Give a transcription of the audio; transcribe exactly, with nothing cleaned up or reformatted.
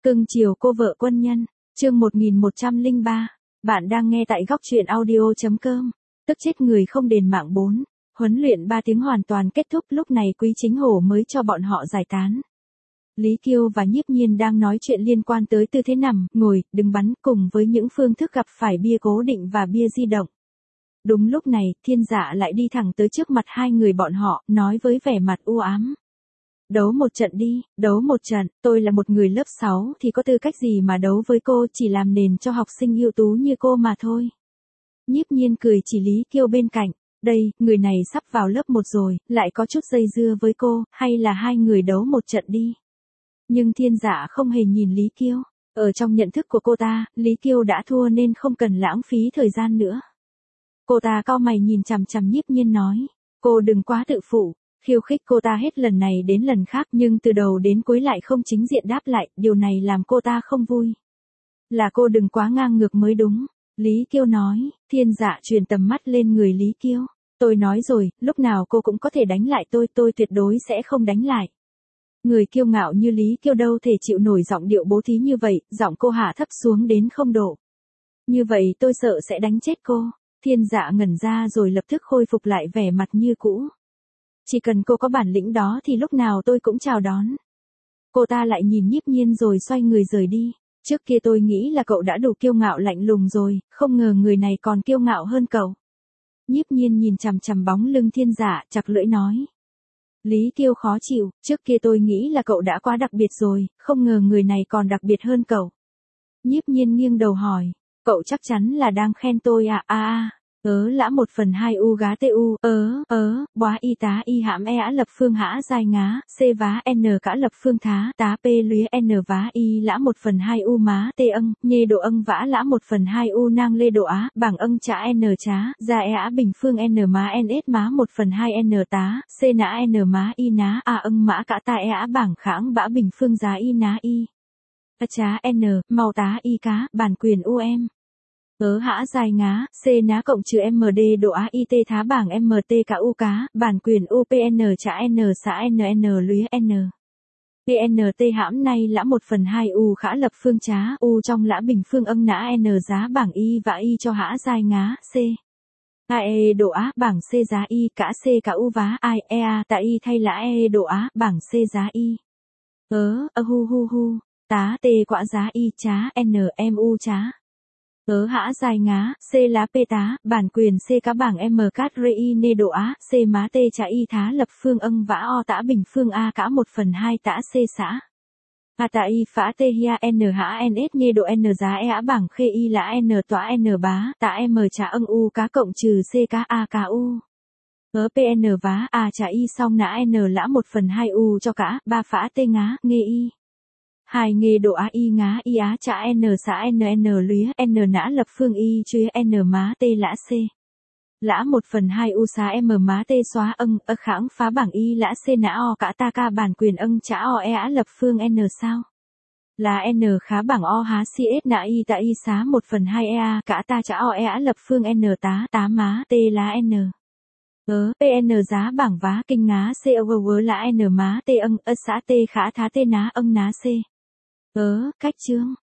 Cưng chiều cô vợ quân nhân, chương một nghìn một trăm lẻ ba, bạn đang nghe tại góc truyện audio.com, tức chết người không đền mạng bốn, huấn luyện ba tiếng hoàn toàn kết thúc lúc này Quý Chính Hổ mới cho bọn họ giải tán. Lý Kiêu và Nhiếp Nhiên đang nói chuyện liên quan tới tư thế nằm, ngồi, đứng bắn cùng với những phương thức gặp phải bia cố định và bia di động. Đúng lúc này, Thiên Dạ lại đi thẳng tới trước mặt hai người bọn họ, nói với vẻ mặt u ám. Đấu một trận đi, đấu một trận, tôi là một người lớp sáu thì có tư cách gì mà đấu với cô, chỉ làm nền cho học sinh ưu tú như cô mà thôi. Nhiếp Nhiên cười chỉ Lý Kiêu bên cạnh, đây, người này sắp vào lớp một rồi, lại có chút dây dưa với cô, hay là hai người đấu một trận đi. Nhưng Thiên Dạ không hề nhìn Lý Kiêu, ở trong nhận thức của cô ta, Lý Kiêu đã thua nên không cần lãng phí thời gian nữa. Cô ta cau mày nhìn chằm chằm Nhiếp Nhiên nói, cô đừng quá tự phụ. Khiêu khích cô ta hết lần này đến lần khác nhưng từ đầu đến cuối lại không chính diện đáp lại, điều này làm cô ta không vui. Là cô đừng quá ngang ngược mới đúng. Lý Kiêu nói, Thiên Dạ truyền tầm mắt lên người Lý Kiêu. Tôi nói rồi, lúc nào cô cũng có thể đánh lại tôi, tôi tuyệt đối sẽ không đánh lại. Người kiêu ngạo như Lý Kiêu đâu thể chịu nổi giọng điệu bố thí như vậy, giọng cô hạ thấp xuống đến không độ. Như vậy tôi sợ sẽ đánh chết cô. Thiên Dạ ngẩn ra rồi lập tức khôi phục lại vẻ mặt như cũ. Chỉ cần cô có bản lĩnh đó thì lúc nào tôi cũng chào đón. Cô ta lại nhìn Nhiếp Nhiên rồi xoay người rời đi. Trước kia tôi nghĩ là cậu đã đủ kiêu ngạo lạnh lùng rồi, không ngờ người này còn kiêu ngạo hơn cậu. Nhiếp Nhiên nhìn chằm chằm bóng lưng Thiên Dạ, chặt lưỡi nói. Lý Kiêu khó chịu, trước kia tôi nghĩ là cậu đã quá đặc biệt rồi, không ngờ người này còn đặc biệt hơn cậu. Nhiếp Nhiên nghiêng đầu hỏi, cậu chắc chắn là đang khen tôi à, a a. Ớ lã một phần hai u gá tê u, ớ, ớ, bóa y tá y hãm e á lập phương hã dài ngá, c vá n cả lập phương thá, tá p lúy n vá y lã một phần hai u má tê âng, nhê độ âng vã lã một phần hai u nang lê độ á, bảng âng chả n chá, ra e á bình phương n má n s má một phần hai n tá, c nã n má y ná a âng mã cả ta e á bảng khãng bã bình phương giá y ná y. A chá n, màu tá y cá, bản quyền u em. Ớ hã dài ngá, c ná cộng trừ md độ á it thá bảng mt cả u cá, bản quyền upn trả n xã nn lúy n. pnt hãm nay lã một phần hai u khả lập phương trá, u trong lã bình phương âng nã n giá bảng y và y cho hã dài ngá, c. ae độ á, bảng c giá y, cả c cả u vá ai, ea, tại y thay lã e độ á, bảng c giá y. Ớ, ơ hu hu hu, tá t quả giá y chá, n mu chá. Ớ hã dài ngá, c lá p tá, bản quyền c cá bảng m cát rê y nê độ á, c má t trả y thá lập phương âng vã o tã bình phương a cả một phần hai tã c xã. A tã y phá t hia n hã ns nhê độ n giá e á bảng khê y lã n tỏa n bá, tã m trả âng u cá cộng trừ c cá a cá u. Ớ pn vá a trả y xong nã n lã một phần hai u cho cả, ba phá t ngá, nghê y. Hai nghề độ á y ngá y á trả n xã nn lúy n nã lập phương y chuế n má t lã c. Lã một phần hai u xá m má t xóa âng ơ khãng phá bảng y lã c nã o cả ta ca bản quyền âng trả o e á lập phương n sao. Là n khá bảng o há cs nã y tại y xá một phần hai ea cả ta trả o e á lập phương n tá tá má t lá n. Ớ pn giá bảng vá kinh ngá c ơ lã n má t âng ơ xã t khả thá t ná âng ná c. Ớ, cách chương,